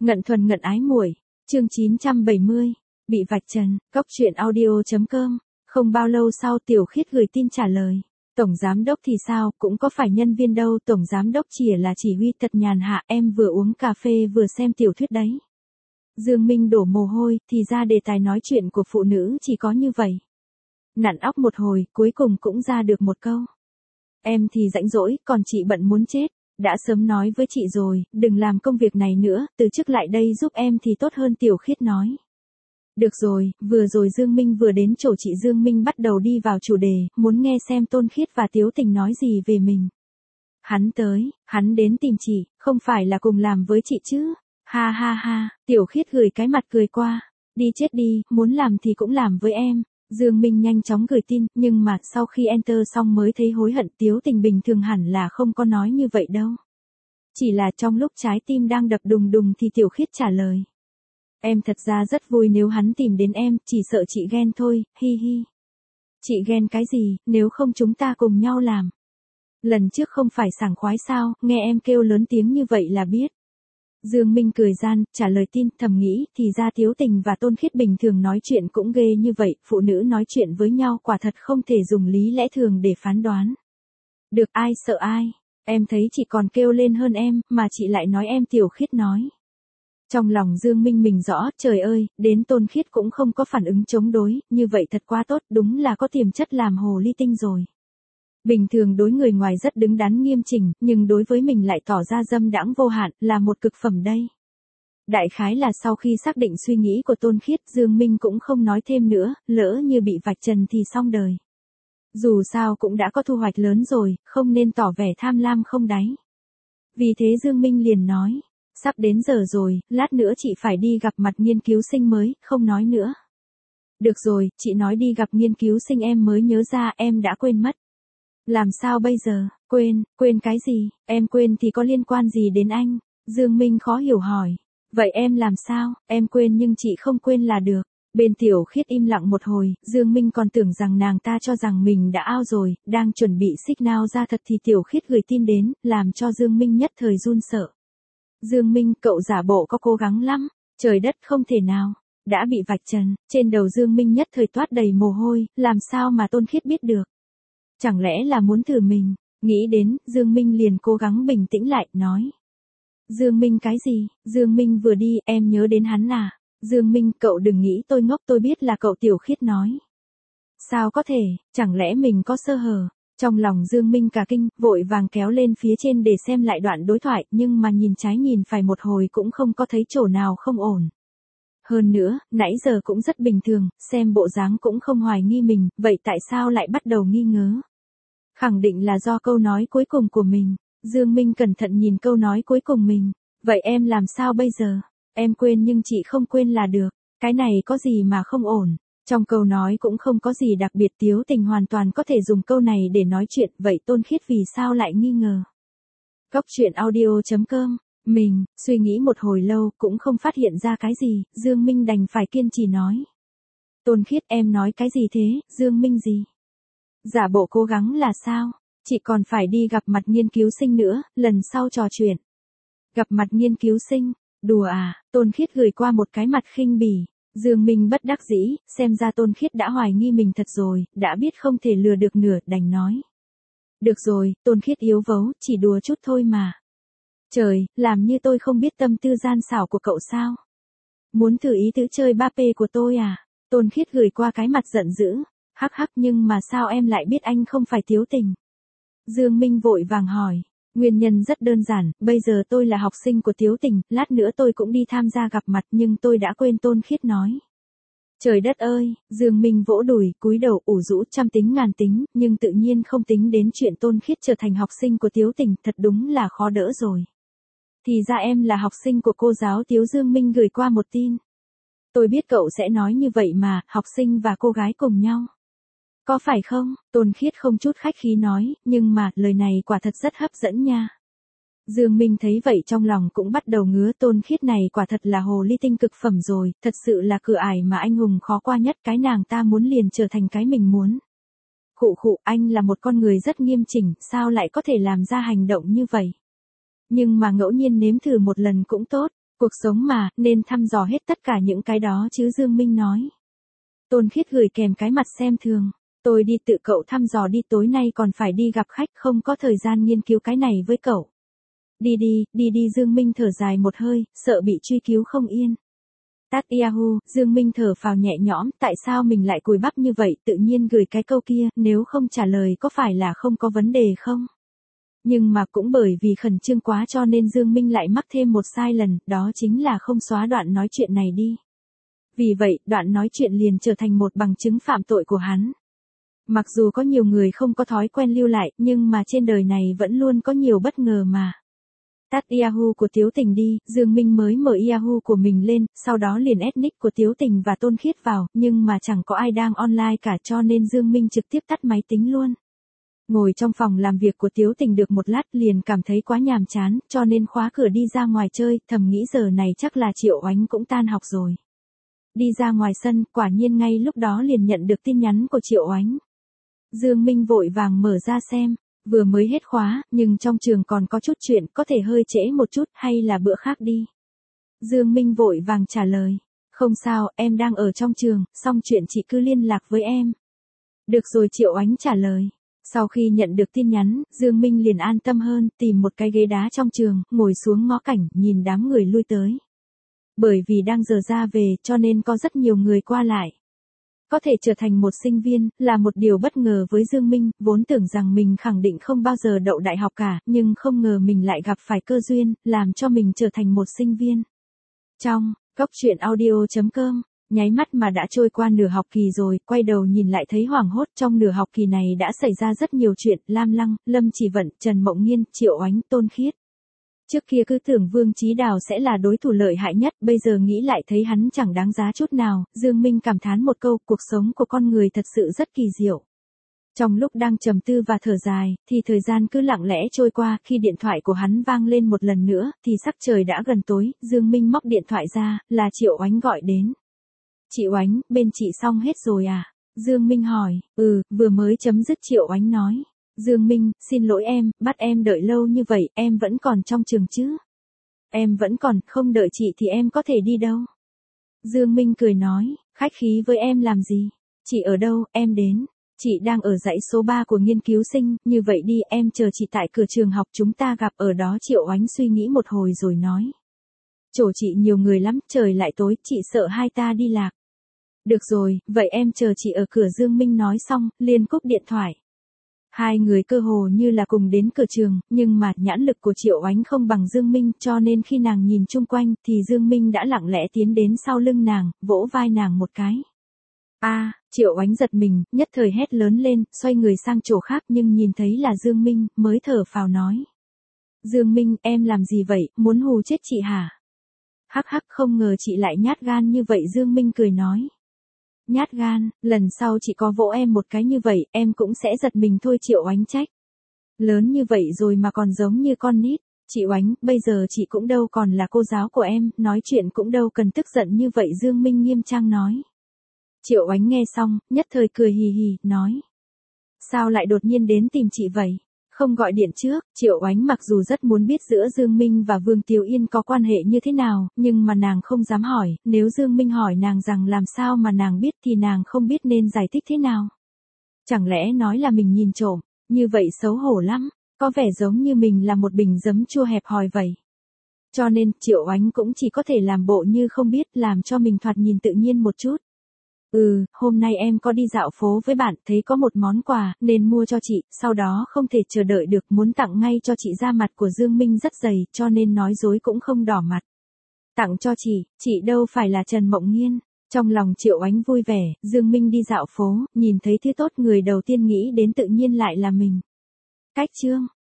Ngận thuần ngận ái muội, chương 970, bị vạch trần, cóc truyện audio.com. Không bao lâu sau Tiểu Khiết gửi tin trả lời. Tổng giám đốc thì sao, cũng có phải nhân viên đâu, tổng giám đốc chỉ là chỉ huy thật nhàn hạ, em vừa uống cà phê vừa xem tiểu thuyết đấy. Dương Minh đổ mồ hôi, thì ra đề tài nói chuyện của phụ nữ chỉ có như vậy. Nặn óc một hồi, cuối cùng cũng ra được một câu. Em thì rảnh rỗi, còn chị bận muốn chết. Đã sớm nói với chị rồi, đừng làm công việc này nữa, từ chức lại đây giúp em thì tốt hơn, Tiểu Khiết nói. Được rồi, vừa rồi Dương Minh vừa đến chỗ chị, Dương Minh bắt đầu đi vào chủ đề, muốn nghe xem Tôn Khiết và Tiếu Tình nói gì về mình. Hắn đến tìm chị, không phải là cùng làm với chị chứ? Ha ha ha, Tiểu Khiết gửi cái mặt cười qua. Đi chết đi, muốn làm thì cũng làm với em. Dương Minh nhanh chóng gửi tin, nhưng mà sau khi enter xong mới thấy hối hận. Tiếu Tình bình thường hẳn là không có nói như vậy đâu. Chỉ là trong lúc trái tim đang đập đùng đùng thì Tiểu Khiết trả lời. Em thật ra rất vui nếu hắn tìm đến em, chỉ sợ chị ghen thôi, hi hi. Chị ghen cái gì, nếu không chúng ta cùng nhau làm. Lần trước không phải sảng khoái sao, nghe em kêu lớn tiếng như vậy là biết. Dương Minh cười gian, trả lời tin, thầm nghĩ, thì ra Tiếu Tình và Tôn Khiết bình thường nói chuyện cũng ghê như vậy, phụ nữ nói chuyện với nhau quả thật không thể dùng lý lẽ thường để phán đoán. Được, ai sợ ai, em thấy chị còn kêu lên hơn em, mà chị lại nói em, Tiểu Khiết nói. Trong lòng Dương Minh mình rõ, trời ơi, đến Tôn Khiết cũng không có phản ứng chống đối, như vậy thật quá tốt, đúng là có tiềm chất làm hồ ly tinh rồi. Bình thường đối người ngoài rất đứng đắn nghiêm chỉnh, nhưng đối với mình lại tỏ ra dâm đãng vô hạn, là một cực phẩm đây. Đại khái là sau khi xác định suy nghĩ của Tôn Khiết, Dương Minh cũng không nói thêm nữa, lỡ như bị vạch trần thì xong đời. Dù sao cũng đã có thu hoạch lớn rồi, không nên tỏ vẻ tham lam không đáy. Vì thế Dương Minh liền nói, sắp đến giờ rồi, lát nữa chị phải đi gặp mặt nghiên cứu sinh mới, không nói nữa. Được rồi, chị nói đi gặp nghiên cứu sinh em mới nhớ ra, em đã quên mất. Làm sao bây giờ, quên cái gì, em quên thì có liên quan gì đến anh? Dương Minh khó hiểu hỏi. Vậy em làm sao, em quên nhưng chị không quên là được. Bên Tiểu Khiết im lặng một hồi, Dương Minh còn tưởng rằng nàng ta cho rằng mình đã out rồi, đang chuẩn bị signal ra thật thì Tiểu Khiết gửi tin đến, làm cho Dương Minh nhất thời run sợ. Dương Minh, cậu giả bộ có cố gắng lắm, trời đất không thể nào. Đã bị vạch trần, trên đầu Dương Minh nhất thời toát đầy mồ hôi, làm sao mà Tôn Khiết biết được? Chẳng lẽ là muốn thử mình? Nghĩ đến, Dương Minh liền cố gắng bình tĩnh lại, nói. Dương Minh cái gì? Dương Minh vừa đi, em nhớ đến hắn à? Dương Minh, cậu đừng nghĩ tôi ngốc, tôi biết là cậu, Tiểu Khiết nói. Sao có thể, chẳng lẽ mình có sơ hở? Trong lòng Dương Minh cả kinh, vội vàng kéo lên phía trên để xem lại đoạn đối thoại, nhưng mà nhìn trái nhìn phải một hồi cũng không có thấy chỗ nào không ổn. Hơn nữa, nãy giờ cũng rất bình thường, xem bộ dáng cũng không hoài nghi mình, vậy tại sao lại bắt đầu nghi ngờ? Khẳng định là do câu nói cuối cùng của mình. Dương Minh cẩn thận nhìn câu nói cuối cùng mình. Vậy em làm sao bây giờ? Em quên nhưng chị không quên là được. Cái này có gì mà không ổn? Trong câu nói cũng không có gì đặc biệt, Tiếu Tình hoàn toàn có thể dùng câu này để nói chuyện, vậy Tôn Khiết vì sao lại nghi ngờ? Cóc truyện audio.com. Mình, suy nghĩ một hồi lâu, cũng không phát hiện ra cái gì, Dương Minh đành phải kiên trì nói. Tôn Khiết, em nói cái gì thế, Dương Minh gì? Giả bộ cố gắng là sao? Chị còn phải đi gặp mặt nghiên cứu sinh nữa, lần sau trò chuyện. Gặp mặt nghiên cứu sinh? Đùa à? Tôn Khiết gửi qua một cái mặt khinh bỉ. Dương Minh bất đắc dĩ, xem ra Tôn Khiết đã hoài nghi mình thật rồi, đã biết không thể lừa được nửa, đành nói. Được rồi, Tôn Khiết yếu vấu, chỉ đùa chút thôi mà. Trời, làm như tôi không biết tâm tư gian xảo của cậu sao? Muốn thử ý tứ chơi ba p của tôi à? Tôn Khiết gửi qua cái mặt giận dữ. Hắc hắc, nhưng mà sao em lại biết anh không phải Tiếu Tình? Dương Minh vội vàng hỏi. Nguyên nhân rất đơn giản, bây giờ tôi là học sinh của Tiếu Tình, lát nữa tôi cũng đi tham gia gặp mặt nhưng tôi đã quên, Tôn Khiết nói. Trời đất ơi, Dương Minh vỗ đùi, cúi đầu ủ rũ trăm tính ngàn tính, nhưng tự nhiên không tính đến chuyện Tôn Khiết trở thành học sinh của Tiếu Tình, thật đúng là khó đỡ rồi. Thì ra em là học sinh của cô giáo Tiếu. Dương Minh gửi qua một tin. Tôi biết cậu sẽ nói như vậy mà, học sinh và cô gái cùng nhau. Có phải không? Tôn Khiết không chút khách khí nói, nhưng mà, lời này quả thật rất hấp dẫn nha. Dương Minh thấy vậy trong lòng cũng bắt đầu ngứa, Tôn Khiết này quả thật là hồ ly tinh cực phẩm rồi, thật sự là cửa ải mà anh hùng khó qua nhất, cái nàng ta muốn liền trở thành cái mình muốn. Khụ, anh là một con người rất nghiêm chỉnh, sao lại có thể làm ra hành động như vậy? Nhưng mà ngẫu nhiên nếm thử một lần cũng tốt. Cuộc sống mà, nên thăm dò hết tất cả những cái đó chứ Dương Minh nói. Tôn Khiết gửi kèm cái mặt xem thường. Tôi đi tự cậu thăm dò đi, tối nay còn phải đi gặp khách, không có thời gian nghiên cứu cái này với cậu. Đi đi Dương Minh thở dài một hơi, sợ bị truy cứu không yên. Tắt Yahoo, Dương Minh thở phào nhẹ nhõm, tại sao mình lại cùi bắp như vậy, tự nhiên gửi cái câu kia, nếu không trả lời có phải là không có vấn đề không? Nhưng mà cũng bởi vì khẩn trương quá cho nên Dương Minh lại mắc thêm một sai lần, đó chính là không xóa đoạn nói chuyện này đi. Vì vậy, đoạn nói chuyện liền trở thành một bằng chứng phạm tội của hắn. Mặc dù có nhiều người không có thói quen lưu lại, nhưng mà trên đời này vẫn luôn có nhiều bất ngờ mà. Tắt Yahoo của Tiếu Tình đi, Dương Minh mới mở Yahoo của mình lên, sau đó liền add nick của Tiếu Tình và Tôn Khiết vào, nhưng mà chẳng có ai đang online cả cho nên Dương Minh trực tiếp tắt máy tính luôn. Ngồi trong phòng làm việc của Tiếu Tình được một lát liền cảm thấy quá nhàm chán, cho nên khóa cửa đi ra ngoài chơi, thầm nghĩ giờ này chắc là Triệu Oánh cũng tan học rồi. Đi ra ngoài sân, quả nhiên ngay lúc đó liền nhận được tin nhắn của Triệu Oánh. Dương Minh vội vàng mở ra xem, vừa mới hết khóa, nhưng trong trường còn có chút chuyện, có thể hơi trễ một chút, hay là bữa khác đi. Dương Minh vội vàng trả lời, không sao, em đang ở trong trường, xong chuyện chị cứ liên lạc với em. Được rồi, Triệu Oánh trả lời. Sau khi nhận được tin nhắn, Dương Minh liền an tâm hơn, tìm một cái ghế đá trong trường, ngồi xuống ngó cảnh, nhìn đám người lui tới. Bởi vì đang giờ ra về, cho nên có rất nhiều người qua lại. Có thể trở thành một sinh viên, là một điều bất ngờ với Dương Minh, vốn tưởng rằng mình khẳng định không bao giờ đậu đại học cả, nhưng không ngờ mình lại gặp phải cơ duyên, làm cho mình trở thành một sinh viên. Trong, Cốc Truyện Audio.com, nháy mắt mà đã trôi qua nửa học kỳ rồi, quay đầu nhìn lại thấy hoảng hốt, trong nửa học kỳ này đã xảy ra rất nhiều chuyện, Lam Lăng, Lâm Chỉ Vận, Trần Mộng Nghiên, Triệu Oánh, Tôn Khiết. Trước kia cứ tưởng Vương Chí Đào sẽ là đối thủ lợi hại nhất, bây giờ nghĩ lại thấy hắn chẳng đáng giá chút nào, Dương Minh cảm thán một câu, cuộc sống của con người thật sự rất kỳ diệu. Trong lúc đang trầm tư và thở dài, thì thời gian cứ lặng lẽ trôi qua, khi điện thoại của hắn vang lên một lần nữa, thì sắc trời đã gần tối, Dương Minh móc điện thoại ra, là Triệu Oánh gọi đến. Chị Oánh, bên chị xong hết rồi à? Dương Minh hỏi, vừa mới chấm dứt, Triệu Oánh nói. Dương Minh, xin lỗi em, bắt em đợi lâu như vậy, em vẫn còn trong trường chứ? Em vẫn còn, không đợi chị thì em có thể đi đâu? Dương Minh cười nói, khách khí với em làm gì? Chị ở đâu, em đến. Chị đang ở dãy số 3 của nghiên cứu sinh, như vậy đi, em chờ chị tại cửa trường học, chúng ta gặp ở đó. Triệu Oánh suy nghĩ một hồi rồi nói. Chỗ chị nhiều người lắm, trời lại tối, chị sợ hai ta đi lạc. Được rồi, vậy em chờ chị ở cửa. Dương Minh nói xong, liền cúp điện thoại. Hai người cơ hồ như là cùng đến cửa trường, nhưng mà nhãn lực của Triệu Oánh không bằng Dương Minh, cho nên khi nàng nhìn chung quanh, thì Dương Minh đã lặng lẽ tiến đến sau lưng nàng, vỗ vai nàng một cái. Triệu Oánh giật mình, nhất thời hét lớn lên, xoay người sang chỗ khác nhưng nhìn thấy là Dương Minh, mới thở phào nói. Dương Minh, em làm gì vậy, muốn hù chết chị hả? Hắc hắc, không ngờ chị lại nhát gan như vậy. Dương Minh cười nói. Nhát gan, lần sau chị có vỗ em một cái như vậy, em cũng sẽ giật mình thôi. Triệu Oánh trách. Lớn như vậy rồi mà còn giống như con nít. Chị Oánh, bây giờ chị cũng đâu còn là cô giáo của em, nói chuyện cũng đâu cần tức giận như vậy. Dương Minh nghiêm trang nói. Triệu Oánh nghe xong, nhất thời cười hì hì, nói. Sao lại đột nhiên đến tìm chị vậy? Không gọi điện trước. Triệu Oánh mặc dù rất muốn biết giữa Dương Minh và Vương Tiếu Yên có quan hệ như thế nào, nhưng mà nàng không dám hỏi, nếu Dương Minh hỏi nàng rằng làm sao mà nàng biết thì nàng không biết nên giải thích thế nào. Chẳng lẽ nói là mình nhìn trộm, như vậy xấu hổ lắm, có vẻ giống như mình là một bình giấm chua hẹp hòi vậy. Cho nên, Triệu Oánh cũng chỉ có thể làm bộ như không biết, làm cho mình thoạt nhìn tự nhiên một chút. Hôm nay em có đi dạo phố với bạn, thấy có một món quà, nên mua cho chị, sau đó không thể chờ đợi được, muốn tặng ngay cho chị. Da mặt của Dương Minh rất dày, cho nên nói dối cũng không đỏ mặt. Tặng cho chị đâu phải là Trần Mộng Nghiên. Trong lòng Triệu Oánh vui vẻ, Dương Minh đi dạo phố, nhìn thấy thứ tốt, người đầu tiên nghĩ đến tự nhiên lại là mình. Cách chương